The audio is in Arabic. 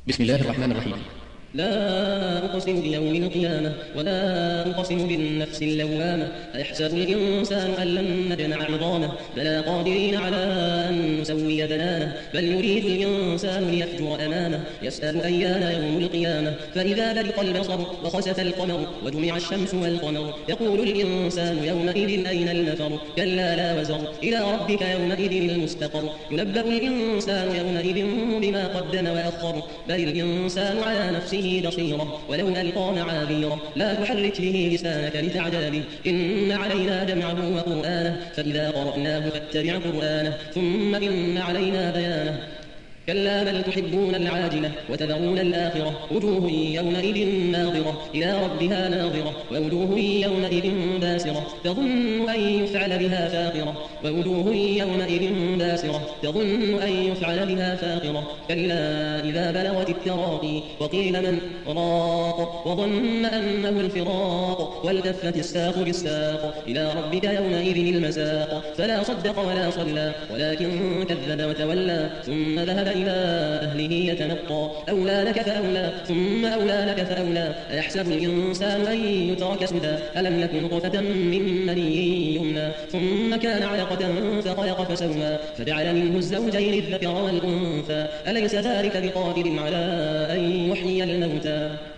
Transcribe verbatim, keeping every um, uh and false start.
بسم الله الرحمن الرحيم. لا أقسم بيوم القيامة ولا أقسم بالنفس اللوامة أيحسب الإنسان أن لن نجمع عظامه بلى قادرين على أن نسوي بنانه بل يريد الإنسان ليفجر أمامه يسأل أيان يوم القيامة فإذا برق البصر وخسف القمر وجمع الشمس والقمر يقول الإنسان يومئذ أين المفر كلا لا وزر إلى ربك يومئذ المستقر ينبأ الإنسان يومئذ بما قدم وأخر بل الإنسان على نفسه بصيرة ولو ألقى معاذيره لا تحرك به لسانك لتعجل به إن علينا جمعه وقرآنه فإذا قرأناه فاتبع قرآنه ثم إن علينا بيانه كلا بل تحبون العاجلة وتذرون الآخرة وجوه يومئذ ناظرة إلى ربها ناظرة ووجوه يومئذ باسرة تظن أن يفعل بها فاقرة ووجوه يومئذ باسرة تظن أن يفعل بها فاقرة كلا إذا بلغت التراقي وقيل من راق وظن أنه الفراق والتفت الساق بالساق إلى ربك يومئذ المساق فلا صدق ولا صلى ولكن كذب وتولى ثم ذهب إلى أهله يتمطى أولى لك فأولى ثم أولى لك فأولى أيحسب الإنسان أن يترك سدى ألم يكن نطفة من مني يمنى ثم كان علقة فخلق فسوى فجعل منه الزوجين الذكر والأنثى أليس ذلك بقادر على أن يحيي الموتى